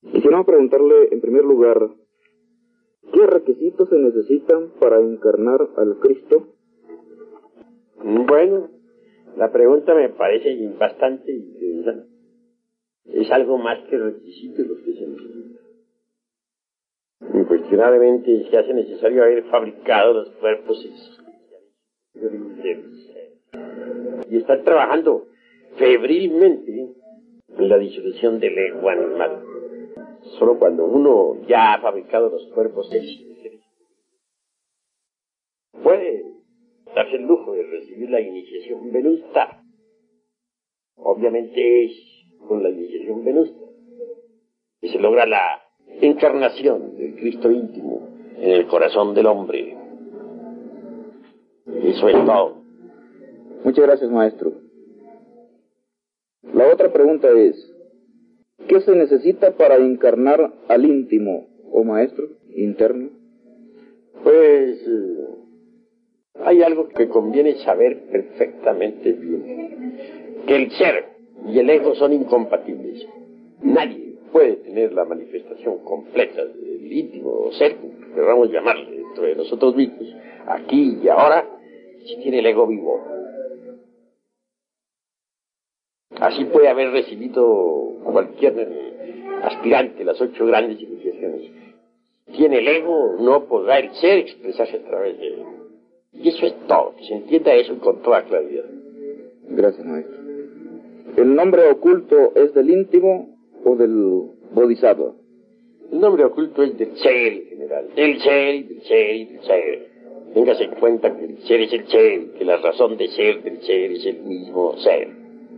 Quisiera preguntarle, en primer lugar, ¿qué requisitos se necesitan para encarnar al Cristo? Bueno, la pregunta me parece bastante interesante. Es algo más que requisitos los que se necesitan. Incuestionablemente se hace necesario haber fabricado los cuerpos y estar trabajando febrilmente en la disolución del ego animal. Solo cuando uno ya ha fabricado los cuerpos puede darse el lujo de recibir la iniciación venusta. Obviamente es con la iniciación venusta que se logra la encarnación del Cristo íntimo en el corazón del hombre. Eso es todo. Muchas gracias, maestro. La otra pregunta es, ¿qué se necesita para encarnar al íntimo, o maestro, interno? Pues hay algo que conviene saber perfectamente bien, que el ser y el ego son incompatibles. Nadie puede tener la manifestación completa del íntimo ser, que queramos llamarle, dentro de nosotros mismos, aquí y ahora, si tiene el ego vivo. Así puede haber recibido cualquier aspirante las 8 grandes iniciaciones. Tiene el ego, no podrá el ser expresarse a través de él. Y eso es todo, que se entienda eso con toda claridad. Gracias, maestro. ¿El nombre oculto es del íntimo o del bodhisattva? El nombre oculto es del ser en general, del ser y del ser y del ser. Téngase en cuenta que el ser es el ser, que la razón de ser del ser es el mismo ser.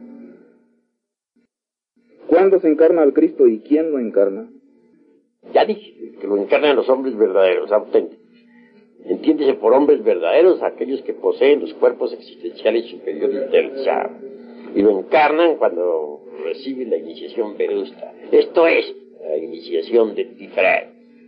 ¿Cuándo se encarna al Cristo y quién lo encarna? Ya dije, que lo encarnan los hombres verdaderos, auténticos. Entiéndese por hombres verdaderos aquellos que poseen los cuerpos existenciales superiores del ser. Y lo encarnan cuando reciben la iniciación venusta. Esto es, la iniciación de Tiferet.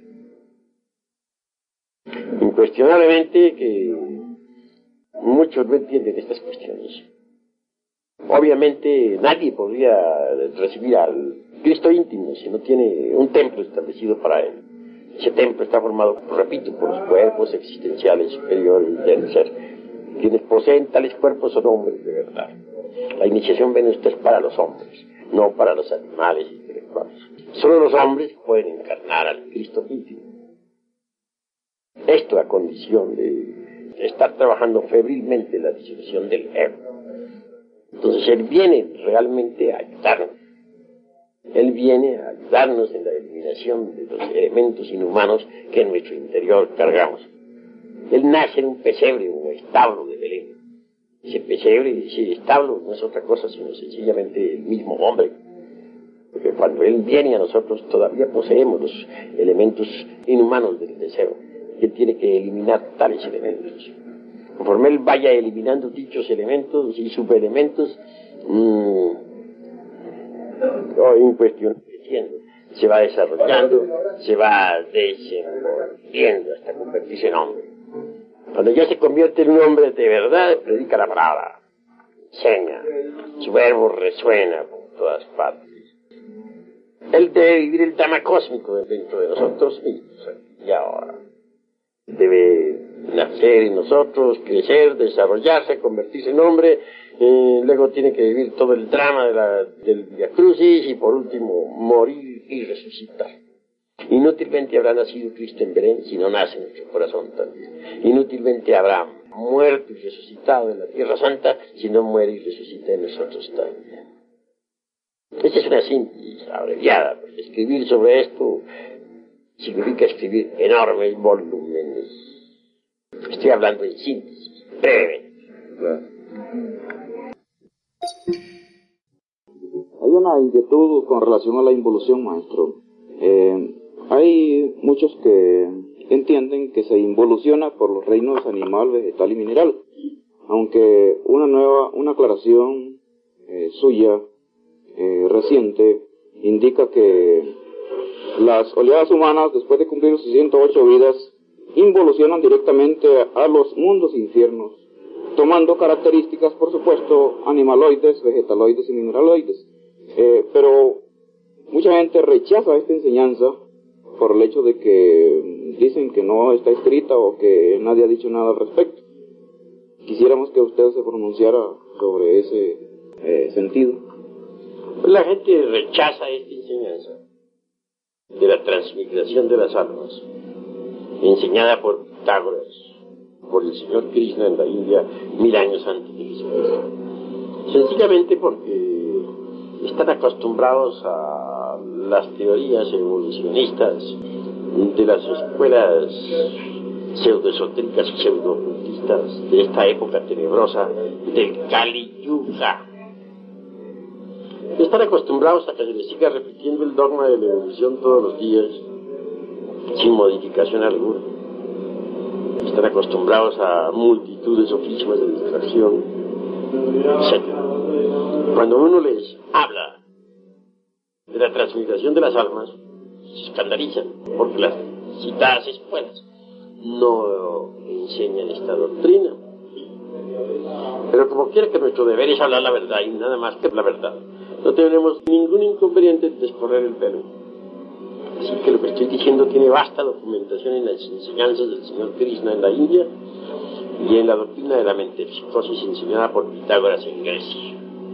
Incuestionablemente que muchos no entienden estas cuestiones. Obviamente nadie podría recibir al Cristo íntimo si no tiene un templo establecido para él. Ese templo está formado, repito, por los cuerpos existenciales superiores del ser. Quienes poseen tales cuerpos son hombres de verdad. La iniciación venusta es para los hombres, no para los animales intelectuales. Solo los hombres pueden encarnar al Cristo íntimo. Esto a condición de estar trabajando febrilmente en la disolución del ego. Entonces Él viene realmente a ayudarnos. Él viene a ayudarnos en la eliminación de los elementos inhumanos que en nuestro interior cargamos. Él nace en un pesebre, un establo de Belén. Ese pesebre, ese establo no es otra cosa sino sencillamente el mismo hombre. Porque cuando Él viene a nosotros todavía poseemos los elementos inhumanos del deseo. Él tiene que eliminar tales elementos. Conforme Él vaya eliminando dichos elementos y subelementos, creciendo, se va desarrollando, se va desenvolviendo hasta convertirse en hombre. Cuando ya se convierte en un hombre de verdad, predica la palabra, enseña, su verbo resuena por todas partes. Él debe vivir el Dhamma cósmico dentro de nosotros mismos, y ahora. Debe nacer en nosotros, crecer, desarrollarse, convertirse en hombre, luego tiene que vivir todo el drama del Via Crucis y por último morir y resucitar. Inútilmente habrá nacido Cristo en Belén si no nace en nuestro corazón también. Inútilmente habrá muerto y resucitado en la Tierra Santa si no muere y resucita en nosotros también. Esta es una síntesis abreviada, porque escribir sobre esto significa escribir enormes volúmenes. Estoy hablando en síntesis, breve. Claro. Hay una inquietud con relación a la involución, maestro. Hay muchos que entienden que se involuciona por los reinos animal, vegetal y mineral, aunque una aclaración suya reciente indica que las oleadas humanas, después de cumplir sus 108 vidas, involucionan directamente a los mundos infiernos, tomando características, por supuesto, animaloides, vegetaloides y mineraloides. Pero mucha gente rechaza esta enseñanza por el hecho de que dicen que no está escrita o que nadie ha dicho nada al respecto. Quisiéramos que usted se pronunciara sobre ese sentido. Pues la gente rechaza esta enseñanza de la transmigración de las almas, enseñada por Pitágoras, por el señor Krishna en la India 1000 años antes de Jesucristo. Sencillamente porque están acostumbrados a las teorías evolucionistas de las escuelas pseudoesotéricas y pseudo-ocultistas de esta época tenebrosa del Kali Yuga. Están acostumbrados a que se les siga repitiendo el dogma de la evolución todos los días, sin modificación alguna. Están acostumbrados a multitud de sofismas de distracción, etc. Cuando uno les habla de la transmigración de las almas, se escandalizan, porque las citadas escuelas no enseñan esta doctrina. Pero como quiera que nuestro deber es hablar la verdad y nada más que la verdad, no tenemos ningún inconveniente en descorrer el velo. Así que lo que estoy diciendo tiene vasta documentación en las enseñanzas del señor Krishna en la India y en la doctrina de la metempsicosis enseñada por Pitágoras en Grecia.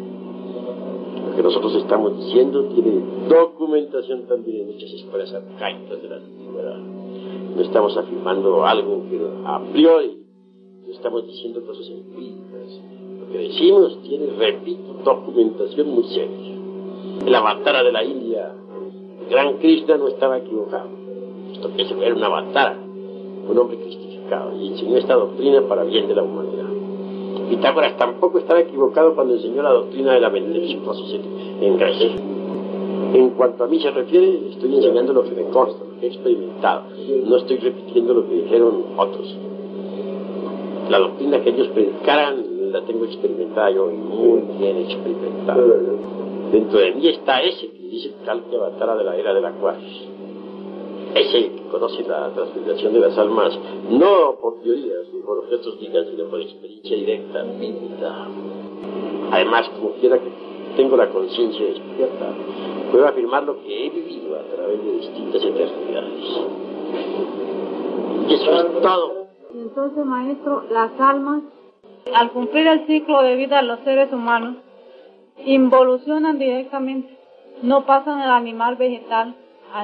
Lo que nosotros estamos diciendo tiene documentación también en muchas escuelas arcaicas de la antigüedad. No estamos afirmando algo que a priori, no estamos diciendo cosas empíricas. Lo que decimos tiene, repito, documentación muy seria. El avatara de la India, el gran Krishna, no estaba equivocado. Esto que era un avatara, un hombre cristificado, y enseñó esta doctrina para bien de la humanidad. Pitágoras tampoco estaba equivocado cuando enseñó la doctrina de la metempsicosis en Grecia. En cuanto a mí se refiere, estoy enseñando lo que me consta, lo que he experimentado. No estoy repitiendo lo que dijeron otros. La doctrina que ellos predicaran la tengo experimentada yo, muy bien experimentada. Dentro de mí está ese que dice Kalki Avatara de la era del Acuario. Ese que conoce la transmigración de las almas, no por teorías ni por lo que otros digan, sino por experiencia directa, vívida. Además, como quiera que tengo la conciencia despierta, puedo afirmar lo que he vivido a través de distintas eternidades. Y eso es todo. Entonces, maestro, las almas, al cumplir el ciclo de vida de los seres humanos, involucionan directamente, no pasan al animal vegetal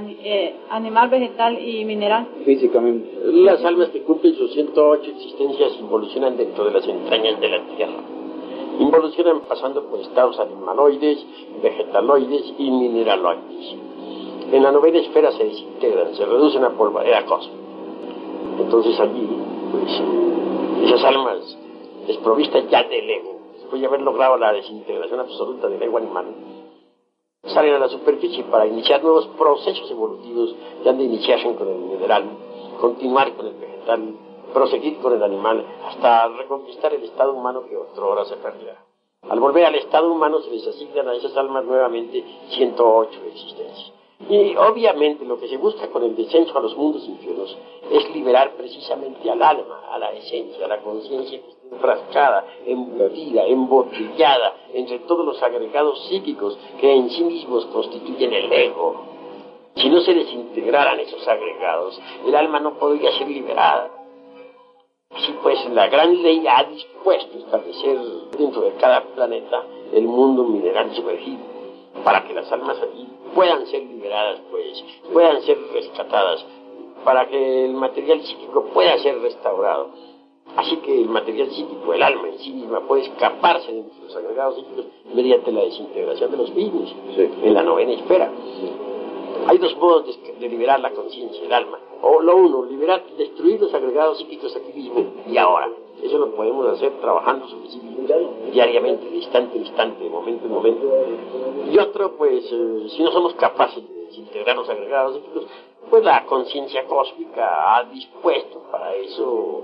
y mineral. Físicamente. Las almas que cumplen sus 108 existencias involucionan dentro de las entrañas de la Tierra. Involucionan pasando por estados animaloides, vegetaloides y mineraloides. En la novena esfera se desintegran, se reducen a polvareda cósmica. Entonces allí, pues, esas almas desprovistas ya del ego, después de haber logrado la desintegración absoluta del ego animal, salen a la superficie para iniciar nuevos procesos evolutivos que han de iniciarse con el mineral, continuar con el vegetal, proseguir con el animal, hasta reconquistar el estado humano que otrora se perderá. Al volver al estado humano se les asignan a esas almas nuevamente 108 existencias. Y obviamente lo que se busca con el descenso a los mundos infiernos es liberar precisamente al alma, a la esencia, a la conciencia que está enfrascada, embutida, embotellada entre todos los agregados psíquicos que en sí mismos constituyen el ego. Si no se desintegraran esos agregados, el alma no podría ser liberada. Así pues, la gran ley ha dispuesto establecer dentro de cada planeta el mundo mineral sumergido, para que las almas allí puedan ser liberadas, pues, puedan ser rescatadas, para que el material psíquico pueda ser restaurado. Así que el material psíquico, el alma en sí misma, puede escaparse de los agregados psíquicos mediante la desintegración de los mismos, en la novena esfera. Hay dos modos de liberar la conciencia, el alma. O lo uno, destruir los agregados psíquicos aquí mismo y ahora. Eso lo podemos hacer trabajando sobre sí mismos diariamente, de instante en instante, de momento en momento. Y otro, pues, si no somos capaces de desintegrar los agregados psíquicos, pues la conciencia cósmica ha dispuesto para eso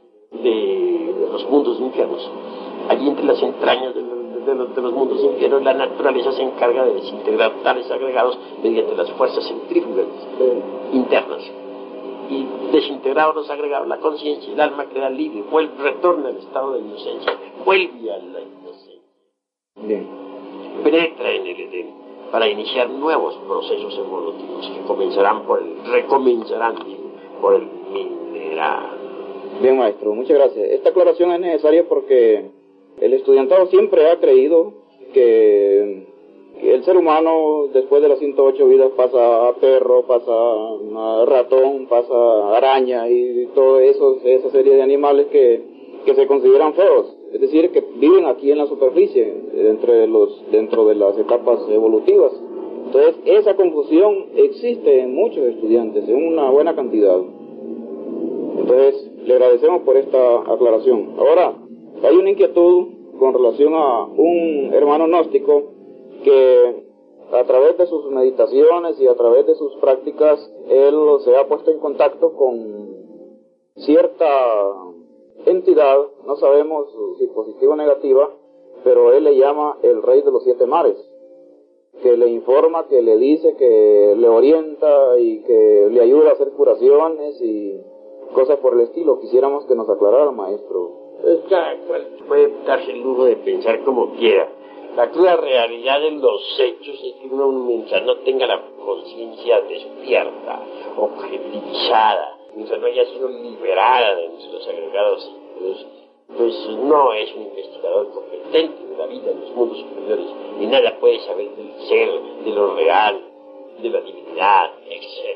de los mundos infiernos. Allí entre las entrañas de los mundos infiernos, la naturaleza se encarga de desintegrar tales agregados mediante las fuerzas centrífugas internas. Y desintegrados los agregados, la conciencia y el alma queda libre, retorna al estado de inocencia, vuelve a la inocencia. Bien. Penetra en el Edén, para iniciar nuevos procesos evolutivos que recomenzarán por el mineral. Bien, maestro, muchas gracias. Esta aclaración es necesaria porque el estudiantado siempre ha creído que el ser humano después de las 108 vidas pasa a perro, pasa a ratón, pasa a araña y todo eso, esa serie de animales que se consideran feos, es decir, que viven aquí en la superficie, dentro de las etapas evolutivas. Entonces, esa confusión existe en muchos estudiantes, en una buena cantidad. Entonces, le agradecemos por esta aclaración. Ahora, hay una inquietud con relación a un hermano gnóstico que a través de sus meditaciones y a través de sus prácticas, él se ha puesto en contacto con cierta entidad, no sabemos si positiva o negativa, pero él le llama el rey de los 7 mares, que le informa, que le dice, que le orienta y que le ayuda a hacer curaciones y cosas por el estilo. Quisiéramos que nos aclarara, maestro. Cada cual puede darse el lujo de pensar como quiera. La cruda realidad de los hechos es que uno, mientras no tenga la conciencia despierta, objetivizada, mientras no haya sido liberada de nuestros agregados sentidos, pues no es un investigador competente de la vida en los mundos superiores y nada puede saber del ser, de lo real, de la divinidad, etc.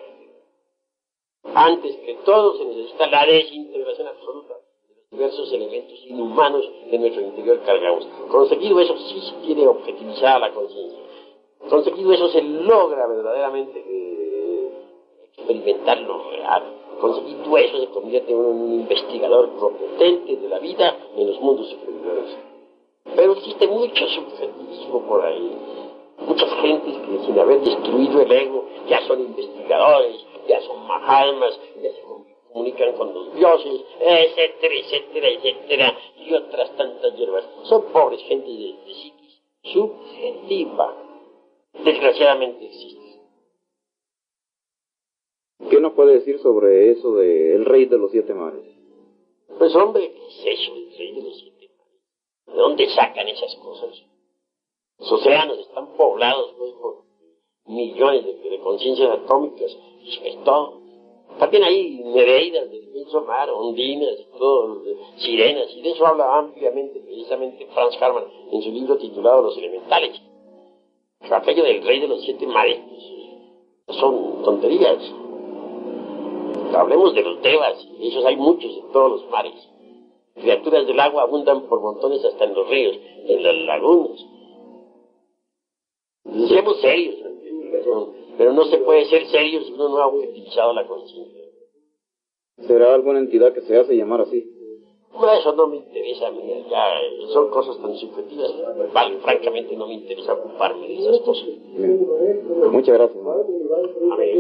Antes que todo se necesita la desintegración absoluta de los diversos elementos inhumanos que en nuestro interior cargamos. Conseguido eso, sí se tiene objetivizada la conciencia. Conseguido eso, se logra verdaderamente experimentar lo real. Conseguido eso, se convierte en un investigador competente de la vida en los mundos superiores. Pero existe mucho subjetivismo por ahí. Muchas gentes que sin haber destruido el ego ya son investigadores, ya son mahatmas, ya se comunican con los dioses, etcétera, etcétera, etcétera, y otras tantas hierbas. Son pobres gentes de psiquis subjetiva. Desgraciadamente existe. ¿Qué nos puede decir sobre eso del rey de los 7 mares? Pues hombre, ¿qué es eso, el rey de los 7 mares? ¿De dónde sacan esas cosas? Los océanos están poblados pues, por millones de conciencias atómicas, y eso es todo. También hay nereidas del inmenso mar, ondinas, y todo, sirenas, y de eso habla ampliamente precisamente Franz Hartmann en su libro titulado Los Elementales. El aquello del rey de los 7 mares pues, son tonterías. Hablemos de los devas, y esos hay muchos en todos los mares. Criaturas del agua abundan por montones hasta en los ríos, en las lagunas. Seamos serios, pero no se puede ser serio si uno no ha objetivizado la conciencia. ¿Será alguna entidad que se hace llamar así? No, eso no me interesa a mí, ya son cosas tan subjetivas, vale, francamente no me interesa ocuparme de esas cosas. Bien. Muchas gracias. Amén.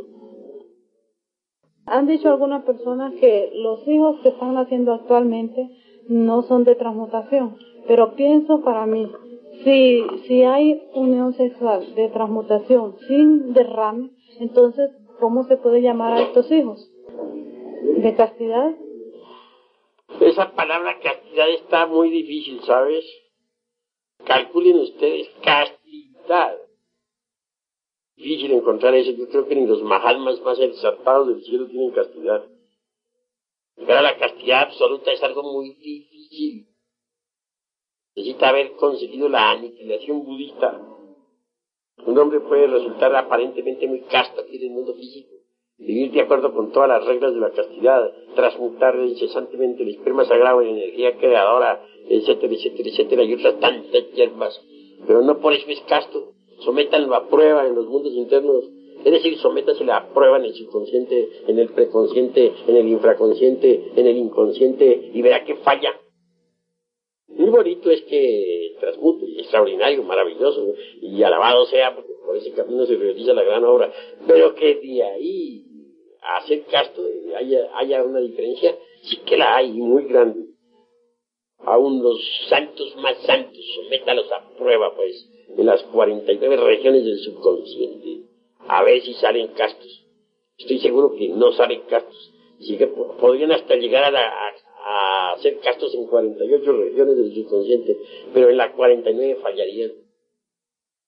Han dicho algunas personas que los hijos que están naciendo actualmente no son de transmutación, pero pienso para mí, si hay unión sexual de transmutación sin derrame, entonces, ¿cómo se puede llamar a estos hijos? ¿De castidad? Esa palabra castidad está muy difícil, ¿sabes? Calculen ustedes, castidad. Difícil encontrar eso. Yo creo que ni los mahatmas más exaltados del cielo tienen castidad. Llegar a la castidad absoluta es algo muy difícil. Necesita haber conseguido la aniquilación budista. Un hombre puede resultar aparentemente muy casto aquí en el mundo físico, vivir de acuerdo con todas las reglas de la castidad, transmutar incesantemente el esperma sagrado en energía creadora, etcétera, etcétera, etcétera, y otras tantas hierbas. Pero no por eso es casto. Sométanlo a prueba en los mundos internos, es decir, sométaselo a prueba en el subconsciente, en el preconsciente, en el infraconsciente, en el inconsciente, y verá que falla. Muy bonito es que transmute, y extraordinario, maravilloso, y alabado sea, porque por ese camino se realiza la gran obra, pero que de ahí a hacer casto haya una diferencia, sí que la hay, muy grande. Aún los santos más santos, sométalos a prueba, pues, en las 49 regiones del subconsciente, a ver si salen castos. Estoy seguro que no salen castos, así que podrían hasta llegar a hacer castos en 48 regiones del subconsciente, pero en la 49 fallarían.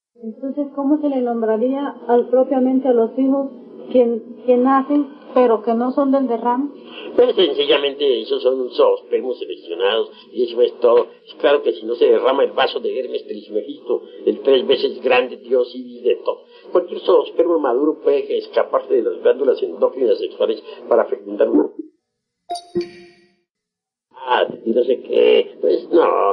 Entonces, ¿cómo se le nombraría propiamente a los hijos que nacen, pero que no son del derrame? Pues sencillamente esos son zoospermos seleccionados y eso es todo. Es claro que si no se derrama el vaso de Hermes Trismegisto, el 3 veces grande dios Ibis de todo, cualquier zoospermo maduro puede escaparse de las glándulas endócrinas sexuales para fecundar una... y no sé qué, pues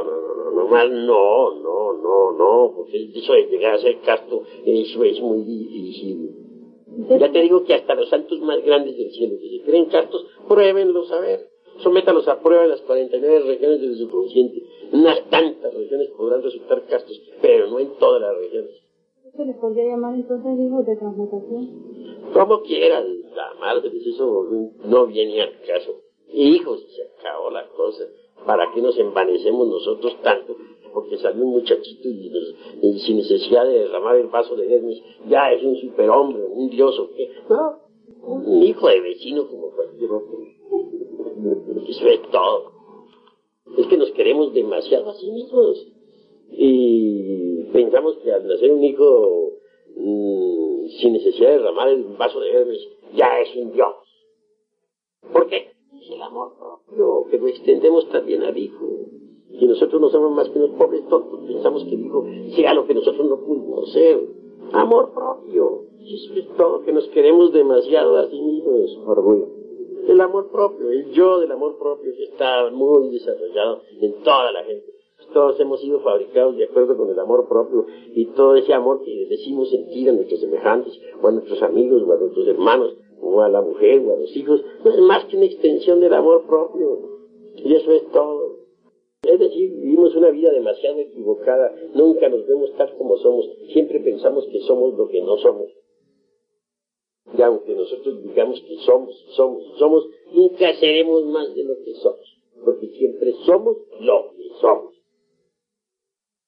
no, porque eso de llegar a ser casto, eso es muy difícil. Ya te digo que hasta los santos más grandes del cielo, que se creen castos, pruébenlos a ver. Sométalos a prueba en las 49 regiones del subconsciente. Unas tantas regiones podrán resultar castos, pero no en todas las regiones. ¿Se les podría llamar entonces hijos de transmutación? Como quieras llamarse, pues eso no viene al caso. Hijos, se acabó la cosa. ¿Para qué nos envanecemos nosotros tanto? Porque salió un muchachito y sin necesidad de derramar el vaso de Hermes, ya es un superhombre, un dios o qué. No, un hijo de vecino como cualquier otro. Eso es todo. Es que nos queremos demasiado a sí mismos. Y pensamos que al nacer un hijo sin necesidad de derramar el vaso de Hermes, ya es un dios. ¿Por qué? Es el amor propio, que lo extendemos también al hijo. Y nosotros no somos más que unos pobres tontos, pensamos que el hijo sea lo que nosotros no pudimos ser. Amor propio. Eso es todo, que nos queremos demasiado a sí mismos. Orgullo. El amor propio, el yo del amor propio que está muy desarrollado en toda la gente. Todos hemos sido fabricados de acuerdo con el amor propio y todo ese amor que decimos sentir a nuestros semejantes o a nuestros amigos o a nuestros hermanos o a la mujer o a los hijos no es más que una extensión del amor propio. Y eso es todo. Es decir, vivimos una vida demasiado equivocada, nunca nos vemos tal como somos, siempre pensamos que somos lo que no somos. Y aunque nosotros digamos que somos, nunca seremos más de lo que somos, porque siempre somos lo que somos.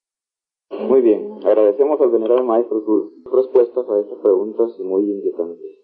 Muy bien, agradecemos al venerable maestro sus respuestas a estas preguntas muy inquietantes.